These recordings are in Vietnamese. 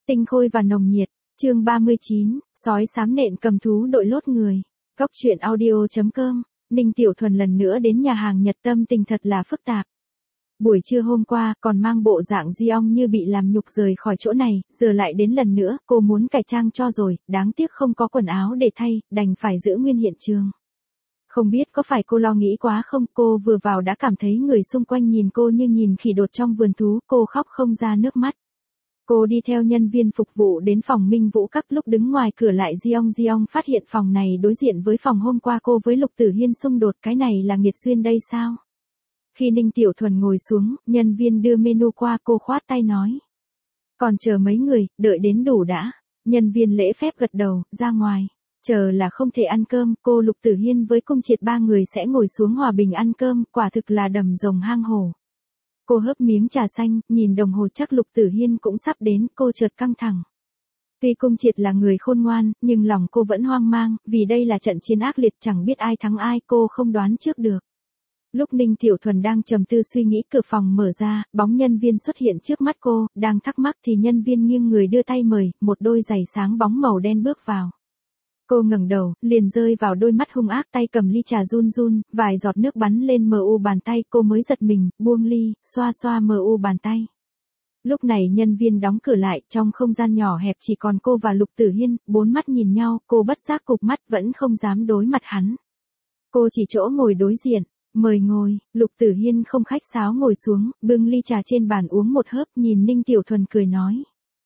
Tinh khôi và nồng nhiệt. Chương 39, sói xám nện cầm thú đội lốt người. Góc truyện audio.com. Ninh Tiểu Thuần lần nữa đến nhà hàng Nhật, tâm tình thật là phức tạp. Buổi trưa hôm qua còn mang bộ dạng di ong như bị làm nhục rời khỏi chỗ này, giờ lại đến lần nữa, cô muốn cải trang cho rồi, đáng tiếc không có quần áo để thay, đành phải giữ nguyên hiện trường. Không biết có phải cô lo nghĩ quá không, cô vừa vào đã cảm thấy người xung quanh nhìn cô như nhìn khỉ đột trong vườn thú, cô khóc không ra nước mắt. Cô đi theo nhân viên phục vụ đến phòng Minh Vũ Các, lúc đứng ngoài cửa lại Di ong phát hiện phòng này đối diện với phòng hôm qua cô với Lục Tử Hiên xung đột, cái này là nghiệt duyên đây sao? Khi Ninh Tiểu Thuần ngồi xuống, nhân viên đưa menu qua, cô khoát tay nói. Còn chờ mấy người, đợi đến đủ đã. Nhân viên lễ phép gật đầu, ra ngoài. Chờ là không thể ăn cơm, cô Lục Tử Hiên với Cung Triệt ba người sẽ ngồi xuống hòa bình ăn cơm, quả thực là đầm rồng hang hổ. Cô hớp miếng trà xanh, nhìn đồng hồ chắc Lục Tử Hiên cũng sắp đến, cô chợt căng thẳng. Tuy Cung Triệt là người khôn ngoan, nhưng lòng cô vẫn hoang mang, vì đây là trận chiến ác liệt, chẳng biết ai thắng ai, cô không đoán trước được. Lúc Ninh Tiểu Thuần đang trầm tư suy nghĩ, cửa phòng mở ra, bóng nhân viên xuất hiện trước mắt cô, đang thắc mắc thì nhân viên nghiêng người đưa tay mời, một đôi giày sáng bóng màu đen bước vào. Cô ngẩng đầu, liền rơi vào đôi mắt hung ác, tay cầm ly trà run run, vài giọt nước bắn lên mu bàn tay, cô mới giật mình, buông ly, xoa xoa mu bàn tay. Lúc này nhân viên đóng cửa lại, trong không gian nhỏ hẹp chỉ còn cô và Lục Tử Hiên, bốn mắt nhìn nhau, cô bất giác cụp mắt vẫn không dám đối mặt hắn. Cô chỉ chỗ ngồi đối diện, mời ngồi, Lục Tử Hiên không khách sáo ngồi xuống, bưng ly trà trên bàn uống một hớp, nhìn Ninh Tiểu Thuần cười nói.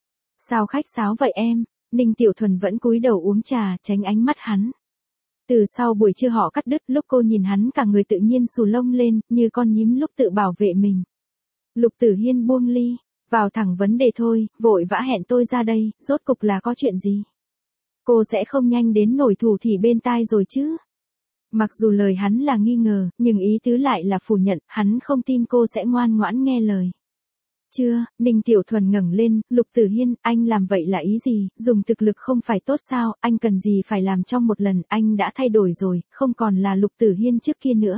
Sao khách sáo vậy em? Ninh Tiểu Thuần vẫn cúi đầu uống trà, tránh ánh mắt hắn. Từ sau buổi trưa họ cắt đứt, lúc cô nhìn hắn cả người tự nhiên xù lông lên, như con nhím lúc tự bảo vệ mình. Lục Tử Hiên buông ly, vào thẳng vấn đề thôi, vội vã hẹn tôi ra đây, rốt cục là có chuyện gì? Cô sẽ không nhanh đến nổi thủ thỉ bên tai rồi chứ? Mặc dù lời hắn là nghi ngờ, nhưng ý tứ lại là phủ nhận, hắn không tin cô sẽ ngoan ngoãn nghe lời. Chưa, Ninh Tiểu Thuần ngẩng lên, Lục Tử Hiên, anh làm vậy là ý gì, dùng thực lực không phải tốt sao, anh cần gì phải làm trong một lần, anh đã thay đổi rồi, không còn là Lục Tử Hiên trước kia nữa.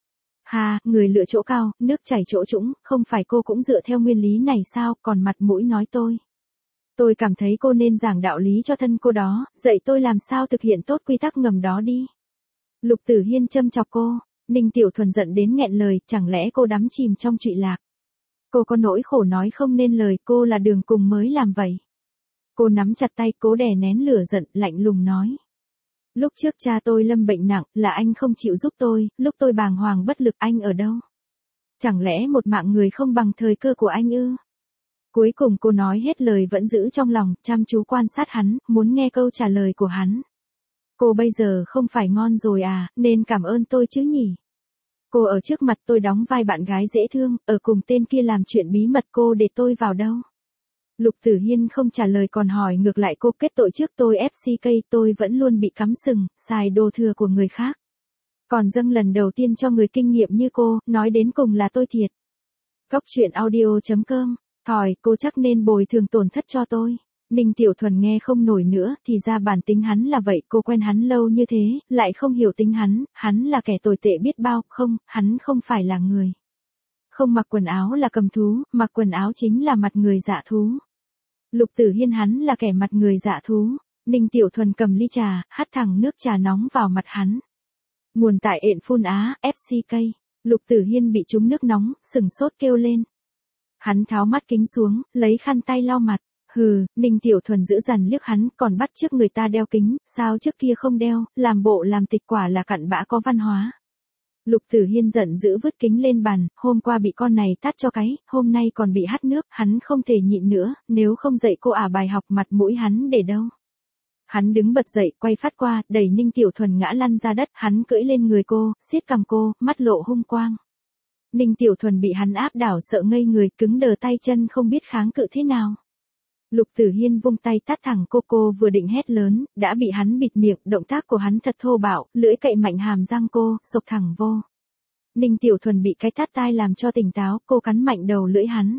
Hà, người lựa chỗ cao, nước chảy chỗ trũng, không phải cô cũng dựa theo nguyên lý này sao, còn mặt mũi nói tôi. Tôi cảm thấy cô nên giảng đạo lý cho thân cô đó, dạy tôi làm sao thực hiện tốt quy tắc ngầm đó đi. Lục Tử Hiên châm chọc cô, Ninh Tiểu Thuần giận đến nghẹn lời, chẳng lẽ cô đắm chìm trong trụy lạc. Cô có nỗi khổ nói không nên lời, cô là đường cùng mới làm vậy. Cô nắm chặt tay, cố đè nén lửa giận, lạnh lùng nói. Lúc trước cha tôi lâm bệnh nặng, là anh không chịu giúp tôi, lúc tôi bàng hoàng bất lực, anh ở đâu? Chẳng lẽ một mạng người không bằng thời cơ của anh ư? Cuối cùng cô nói hết lời vẫn giữ trong lòng, chăm chú quan sát hắn, muốn nghe câu trả lời của hắn. Cô bây giờ không phải ngon rồi à, nên cảm ơn tôi chứ nhỉ? Cô ở trước mặt tôi đóng vai bạn gái dễ thương, ở cùng tên kia làm chuyện bí mật, cô để tôi vào đâu? Lục Tử Hiên không trả lời còn hỏi ngược lại cô, kết tội trước tôi FCK, tôi vẫn luôn bị cắm sừng, xài đồ thừa của người khác. Còn dâng lần đầu tiên cho người kinh nghiệm như cô, nói đến cùng là tôi thiệt. Góc truyện audio.com, thòi, cô chắc nên bồi thường tổn thất cho tôi. Ninh Tiểu Thuần nghe không nổi nữa, thì ra bản tính hắn là vậy, cô quen hắn lâu như thế, lại không hiểu tính hắn là kẻ tồi tệ biết bao, không, hắn không phải là người. Không mặc quần áo là cầm thú, mặc quần áo chính là mặt người dạ thú. Lục Tử Hiên hắn là kẻ mặt người dạ thú. Ninh Tiểu Thuần cầm ly trà, hắt thẳng nước trà nóng vào mặt hắn. Nguồn tại ện phun Á, FCK. Lục Tử Hiên bị trúng nước nóng, sừng sốt kêu lên. Hắn tháo mắt kính xuống, lấy khăn tay lau mặt. Hừ, Ninh Tiểu Thuần giữ dằn liếc hắn, còn bắt chước người ta đeo kính, sao trước kia không đeo, làm bộ làm tịch, quả là cặn bã có văn hóa. Lục Tử Hiên giận dữ vứt kính lên bàn, hôm qua bị con này tát cho cái, hôm nay còn bị hắt nước, hắn không thể nhịn nữa, nếu không dạy cô bài học mặt mũi hắn để đâu. Hắn đứng bật dậy, quay phát qua, đẩy Ninh Tiểu Thuần ngã lăn ra đất, hắn cưỡi lên người cô, siết cằm cô, mắt lộ hung quang. Ninh Tiểu Thuần bị hắn áp đảo sợ ngây người, cứng đờ tay chân không biết kháng cự thế nào. Lục Tử Hiên vung tay tát thẳng cô vừa định hét lớn, đã bị hắn bịt miệng, động tác của hắn thật thô bạo, lưỡi cậy mạnh hàm răng cô, xộc thẳng vô. Ninh Tiểu Thuần bị cái tát tai làm cho tỉnh táo, cô cắn mạnh đầu lưỡi hắn.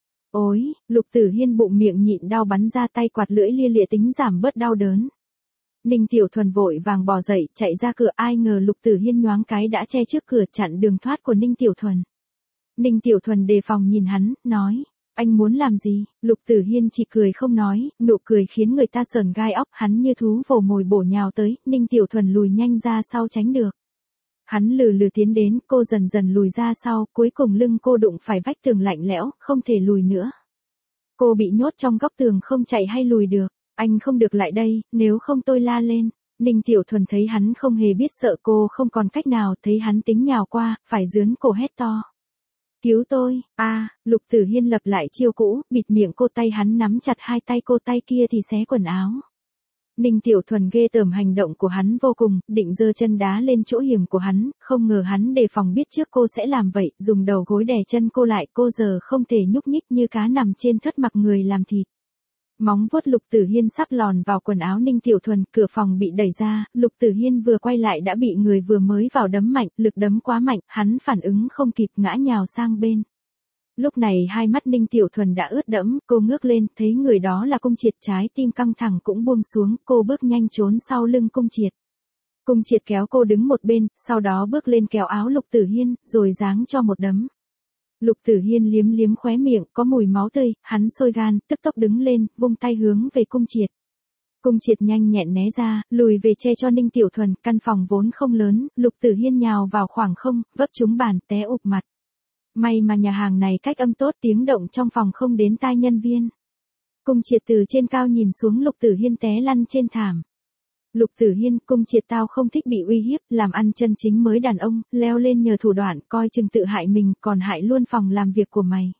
Ôi, Lục Tử Hiên bụng miệng nhịn đau bắn ra tay quạt lưỡi lia lịa tính giảm bớt đau đớn. Ninh Tiểu Thuần vội vàng bò dậy, chạy ra cửa, ai ngờ Lục Tử Hiên nhoáng cái đã che trước cửa chặn đường thoát của Ninh Tiểu Thuần. Ninh Tiểu Thuần đề phòng nhìn hắn, nói. Anh muốn làm gì? Lục Tử Hiên chỉ cười không nói, nụ cười khiến người ta sởn gai óc, hắn như thú vồ mồi bổ nhào tới, Ninh Tiểu Thuần lùi nhanh ra sau tránh được. Hắn lừ lừ tiến đến, cô dần dần lùi ra sau, cuối cùng lưng cô đụng phải vách tường lạnh lẽo, không thể lùi nữa. Cô bị nhốt trong góc tường không chạy hay lùi được, anh không được lại đây, nếu không tôi la lên. Ninh Tiểu Thuần thấy hắn không hề biết sợ cô không còn cách nào, thấy hắn tính nhào qua, phải giướn cổ hét to. Cứu tôi, Lục Tử Hiên lập lại chiêu cũ, bịt miệng cô, tay hắn nắm chặt hai tay cô, tay kia thì xé quần áo. Ninh Tiểu Thuần ghê tởm hành động của hắn vô cùng, định giơ chân đá lên chỗ hiểm của hắn, không ngờ hắn đề phòng biết trước cô sẽ làm vậy, dùng đầu gối đè chân cô lại, cô giờ không thể nhúc nhích như cá nằm trên thớt mặc người làm thịt. Móng vuốt Lục Tử Hiên sắp lòn vào quần áo Ninh Tiểu Thuần, cửa phòng bị đẩy ra, Lục Tử Hiên vừa quay lại đã bị người vừa mới vào đấm mạnh, lực đấm quá mạnh, hắn phản ứng không kịp ngã nhào sang bên. Lúc này hai mắt Ninh Tiểu Thuần đã ướt đẫm, cô ngước lên, thấy người đó là Cung Triệt, trái tim căng thẳng cũng buông xuống, cô bước nhanh trốn sau lưng Cung Triệt. Cung Triệt kéo cô đứng một bên, sau đó bước lên kéo áo Lục Tử Hiên, rồi giáng cho một đấm. Lục Tử Hiên liếm liếm khóe miệng, có mùi máu tươi, hắn sôi gan, tức tốc đứng lên, vung tay hướng về Cung Triệt. Cung Triệt nhanh nhẹn né ra, lùi về che cho Ninh Tiểu Thuần, căn phòng vốn không lớn, Lục Tử Hiên nhào vào khoảng không, vấp trúng bàn, té ụp mặt. May mà nhà hàng này cách âm tốt, tiếng động trong phòng không đến tai nhân viên. Cung Triệt từ trên cao nhìn xuống Lục Tử Hiên té lăn trên thảm. Lục Tử Hiên, Cung Triệt, tao không thích bị uy hiếp, làm ăn chân chính mới đàn ông, leo lên nhờ thủ đoạn, coi chừng tự hại mình, còn hại luôn phòng làm việc của mày.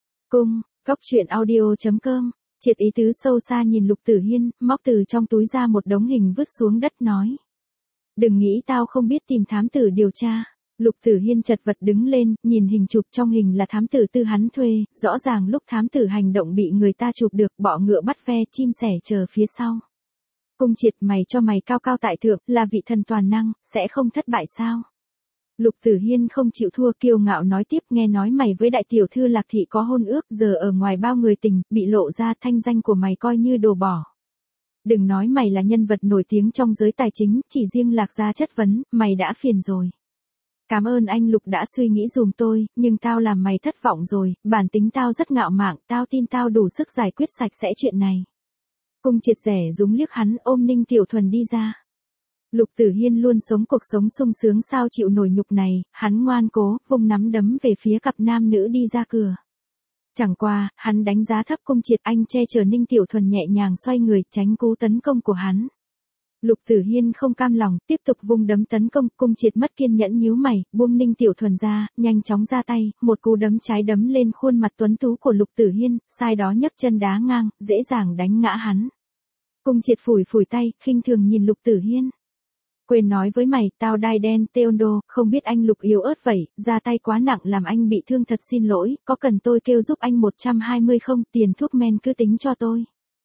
Góc truyện audio.com, Triệt ý tứ sâu xa nhìn Lục Tử Hiên, móc từ trong túi ra một đống hình vứt xuống đất nói. Đừng nghĩ tao không biết tìm thám tử điều tra. Lục Tử Hiên chật vật đứng lên, nhìn hình chụp trong hình là thám tử tư hắn thuê, rõ ràng lúc thám tử hành động bị người ta chụp được, bọ ngựa bắt ve, chim sẻ chờ phía sau. Cung Triệt, mày cho mày cao cao tại thượng, là vị thần toàn năng, sẽ không thất bại sao? Lục Tử Hiên không chịu thua, kiêu ngạo nói tiếp, nghe nói mày với đại tiểu thư Lạc Thị có hôn ước, giờ ở ngoài bao người tình, bị lộ ra, thanh danh của mày coi như đồ bỏ. Đừng nói mày là nhân vật nổi tiếng trong giới tài chính, chỉ riêng Lạc gia chất vấn, mày đã phiền rồi. Cảm ơn anh Lục đã suy nghĩ dùm tôi, nhưng tao làm mày thất vọng rồi, bản tính tao rất ngạo mạn, tao tin tao đủ sức giải quyết sạch sẽ chuyện này. Cung Triệt rẻ rúng liếc hắn, ôm Ninh Tiểu Thuần đi ra. Lục Tử Hiên luôn sống cuộc sống sung sướng, sao chịu nổi nhục này, hắn ngoan cố, vung nắm đấm về phía cặp nam nữ đi ra cửa. Chẳng qua, hắn đánh giá thấp Cung Triệt, anh che chở Ninh Tiểu Thuần nhẹ nhàng xoay người, tránh cú tấn công của hắn. Lục Tử Hiên không cam lòng, tiếp tục vung đấm tấn công, Cung Triệt mất kiên nhẫn nhíu mày, buông Ninh Tiểu Thuần ra, nhanh chóng ra tay, một cú đấm trái đấm lên khuôn mặt tuấn tú của Lục Tử Hiên, sai đó nhấc chân đá ngang, dễ dàng đánh ngã hắn. Cung Triệt phủi phủi tay, khinh thường nhìn Lục Tử Hiên. Quên nói với mày, tao đai đen, Teondo, không biết anh Lục yếu ớt vậy, ra tay quá nặng làm anh bị thương, thật xin lỗi, có cần tôi kêu giúp anh 120 không, tiền thuốc men cứ tính cho tôi.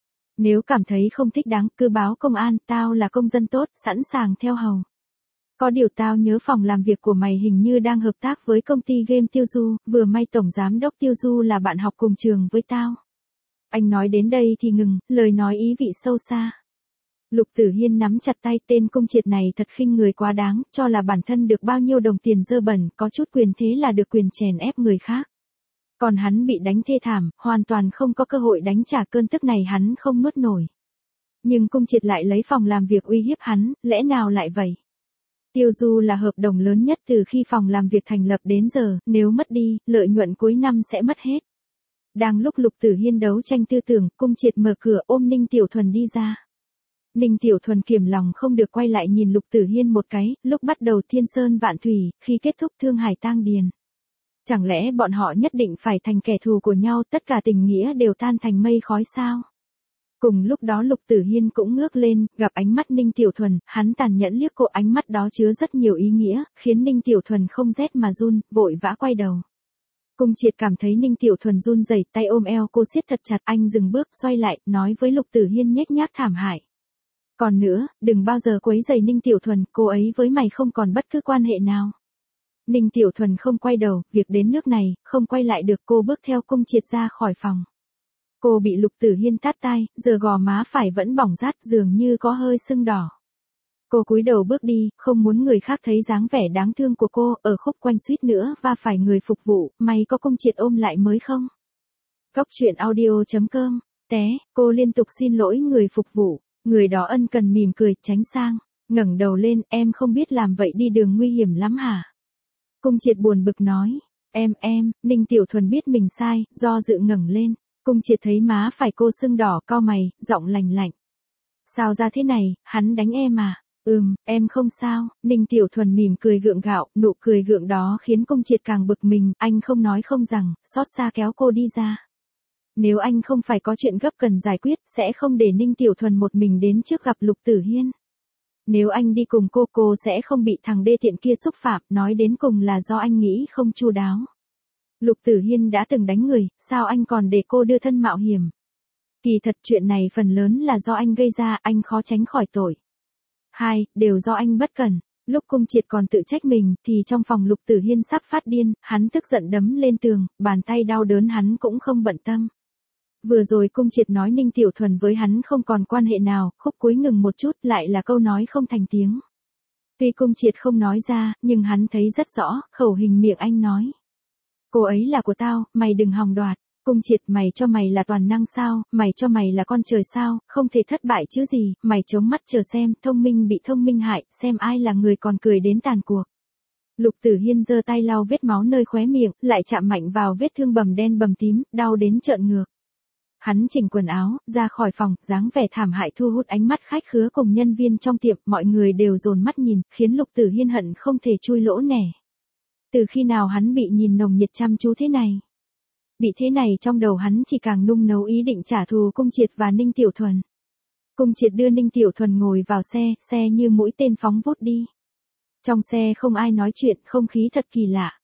Nếu cảm thấy không thích đáng, cứ báo công an, tao là công dân tốt, sẵn sàng theo hầu. Có điều tao nhớ phòng làm việc của mày hình như đang hợp tác với công ty game Tiêu Du, vừa may tổng giám đốc Tiêu Du là bạn học cùng trường với tao. Anh nói đến đây thì ngừng, lời nói ý vị sâu xa. Lục Tử Hiên nắm chặt tay, tên Cung Triệt này thật khinh người quá đáng, cho là bản thân được bao nhiêu đồng tiền dơ bẩn, có chút quyền thế là được quyền chèn ép người khác. Còn hắn bị đánh thê thảm, hoàn toàn không có cơ hội đánh trả, cơn tức này hắn không nuốt nổi. Nhưng Cung Triệt lại lấy phòng làm việc uy hiếp hắn, lẽ nào lại vậy? Tiêu Du là hợp đồng lớn nhất từ khi phòng làm việc thành lập đến giờ, nếu mất đi, lợi nhuận cuối năm sẽ mất hết. Đang lúc Lục Tử Hiên đấu tranh tư tưởng, Cung Triệt mở cửa ôm Ninh Tiểu Thuần đi ra. Ninh Tiểu Thuần kiềm lòng không được quay lại nhìn Lục Tử Hiên một cái, lúc bắt đầu thiên sơn vạn thủy, khi kết thúc thương hải tang điền. Chẳng lẽ bọn họ nhất định phải thành kẻ thù của nhau, tất cả tình nghĩa đều tan thành mây khói sao? Cùng lúc đó Lục Tử Hiên cũng ngước lên, gặp ánh mắt Ninh Tiểu Thuần, hắn tàn nhẫn liếc cô, ánh mắt đó chứa rất nhiều ý nghĩa, khiến Ninh Tiểu Thuần không rét mà run, vội vã quay đầu. Cung Triệt cảm thấy Ninh Tiểu Thuần run rẩy, tay ôm eo cô siết thật chặt, anh dừng bước, xoay lại, nói với Lục Tử Hiên nhếch nhác thảm hại. Còn nữa, đừng bao giờ quấy rầy Ninh Tiểu Thuần, cô ấy với mày không còn bất cứ quan hệ nào. Ninh Tiểu Thuần không quay đầu, việc đến nước này, không quay lại được, cô bước theo Cung Triệt ra khỏi phòng. Cô bị Lục Tử Hiên tát tai, giờ gò má phải vẫn bỏng rát, dường như có hơi sưng đỏ. Cô cúi đầu bước đi, không muốn người khác thấy dáng vẻ đáng thương của cô, ở khúc quanh suýt nữa và phải người phục vụ, may có Cung Triệt ôm lại mới không. Cóc truyện audio.com. Té, cô liên tục xin lỗi người phục vụ. Người đó ân cần mỉm cười, tránh sang. Ngẩng đầu lên, em không biết làm vậy đi đường nguy hiểm lắm hả? Cung Triệt buồn bực nói. Ninh Tiểu Thuần biết mình sai, do dự ngẩng lên. Cung Triệt thấy má phải cô sưng đỏ, cau mày, giọng lạnh lạnh. Sao ra thế này, hắn đánh em à? Em không sao. Ninh Tiểu Thuần mỉm cười gượng gạo, nụ cười gượng đó khiến Cung Triệt càng bực mình, anh không nói không rằng, xót xa kéo cô đi ra. Nếu anh không phải có chuyện gấp cần giải quyết, sẽ không để Ninh Tiểu Thuần một mình đến trước gặp Lục Tử Hiên. Nếu anh đi cùng cô sẽ không bị thằng đê tiện kia xúc phạm, nói đến cùng là do anh nghĩ không chu đáo. Lục Tử Hiên đã từng đánh người, sao anh còn để cô đưa thân mạo hiểm? Kỳ thật chuyện này phần lớn là do anh gây ra, anh khó tránh khỏi tội. Đều do anh bất cẩn. Lúc Cung Triệt còn tự trách mình, thì trong phòng Lục Tử Hiên sắp phát điên, hắn tức giận đấm lên tường, bàn tay đau đớn hắn cũng không bận tâm. Vừa rồi Cung Triệt nói Ninh Tiểu Thuần với hắn không còn quan hệ nào, khúc cuối ngừng một chút, lại là câu nói không thành tiếng. Tuy Cung Triệt không nói ra, nhưng hắn thấy rất rõ, khẩu hình miệng anh nói. Cô ấy là của tao, mày đừng hòng đoạt. Cung Triệt, mày cho mày là toàn năng sao, mày cho mày là con trời sao, không thể thất bại chứ gì, mày chống mắt chờ xem, thông minh bị thông minh hại, xem ai là người còn cười đến tàn cuộc. Lục Tử Hiên giơ tay lau vết máu nơi khóe miệng, lại chạm mạnh vào vết thương bầm đen bầm tím, đau đến trợn ngược. Hắn chỉnh quần áo, ra khỏi phòng, dáng vẻ thảm hại thu hút ánh mắt khách khứa cùng nhân viên trong tiệm, mọi người đều dồn mắt nhìn, khiến Lục Tử Hiên hận không thể chui lỗ nẻ. Từ khi nào hắn bị nhìn nồng nhiệt chăm chú thế này? Bị thế này trong đầu hắn chỉ càng nung nấu ý định trả thù Cung Triệt và Ninh Tiểu Thuần. Cung Triệt đưa Ninh Tiểu Thuần ngồi vào xe như mũi tên phóng vút đi. Trong xe không ai nói chuyện, không khí thật kỳ lạ.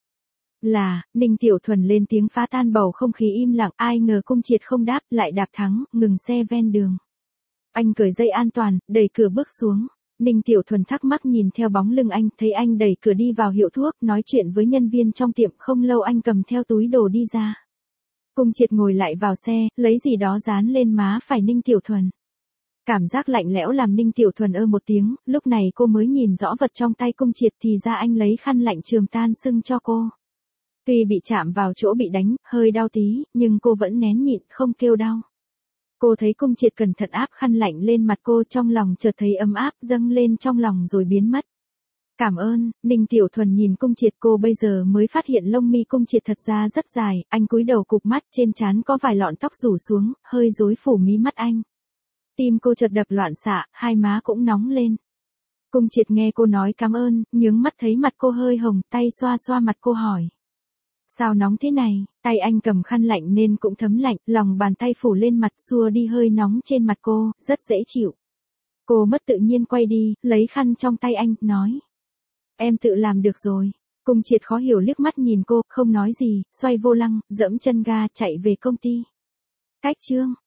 Ninh Tiểu Thuần lên tiếng phá tan bầu không khí im lặng, ai ngờ Cung Triệt không đáp, lại đạp thắng, ngừng xe ven đường. Anh cởi dây an toàn, đẩy cửa bước xuống. Ninh Tiểu Thuần thắc mắc nhìn theo bóng lưng anh, thấy anh đẩy cửa đi vào hiệu thuốc, nói chuyện với nhân viên trong tiệm, không lâu anh cầm theo túi đồ đi ra. Cung Triệt ngồi lại vào xe, lấy gì đó dán lên má phải Ninh Tiểu Thuần. Cảm giác lạnh lẽo làm Ninh Tiểu Thuần một tiếng, lúc này cô mới nhìn rõ vật trong tay Cung Triệt thì ra anh lấy khăn lạnh chườm tan sưng cho cô. Tuy bị chạm vào chỗ bị đánh, hơi đau tí, nhưng cô vẫn nén nhịn, không kêu đau. Cô thấy Cung Triệt cẩn thận áp khăn lạnh lên mặt cô, trong lòng chợt thấy ấm áp dâng lên trong lòng rồi biến mất. Cảm ơn. Ninh Tiểu Thuần nhìn Cung Triệt, cô bây giờ mới phát hiện lông mi Cung Triệt thật ra rất dài, anh cúi đầu cụp mắt, trên trán có vài lọn tóc rủ xuống, hơi rối phủ mí mắt anh. Tim cô chợt đập loạn xạ, hai má cũng nóng lên. Cung Triệt nghe cô nói cảm ơn, nhướng mắt thấy mặt cô hơi hồng, tay xoa xoa mặt cô hỏi. Sao nóng thế này? Tay anh cầm khăn lạnh nên cũng thấm lạnh, lòng bàn tay phủ lên mặt xua đi hơi nóng trên mặt cô, rất dễ chịu. Cô mất tự nhiên quay đi, lấy khăn trong tay anh, nói. Em tự làm được rồi. Cung Triệt khó hiểu liếc mắt nhìn cô, không nói gì, xoay vô lăng, dẫm chân ga chạy về công ty. Cách chương.